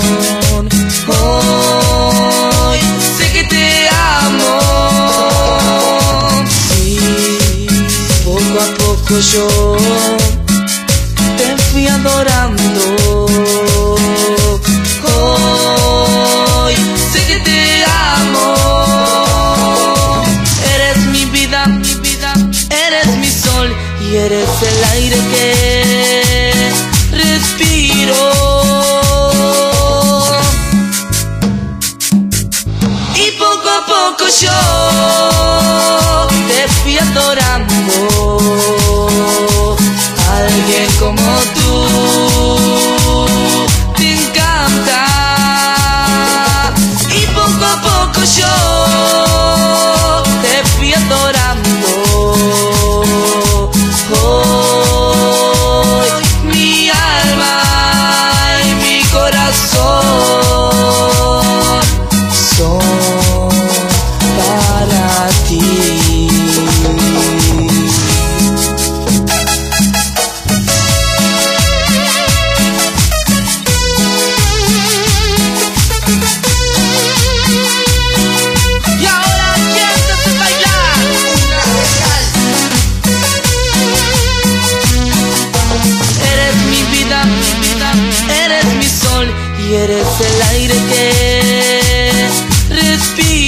Hoy sé que te amo. Sí, poco a poco yo te fui adorando. Hoy sé que te amo. Eres mi vida, eres mi sol y eres el aire que respiro. Y poco a poco yo te fui adorando. Alguien como tú te encanta. Y poco a poco yo te fui adorando. Hoy mi alma y mi corazón son para ti. Y ahora siéntate a bailar. Eres mi vida, eres mi sol y eres el aire que respiro.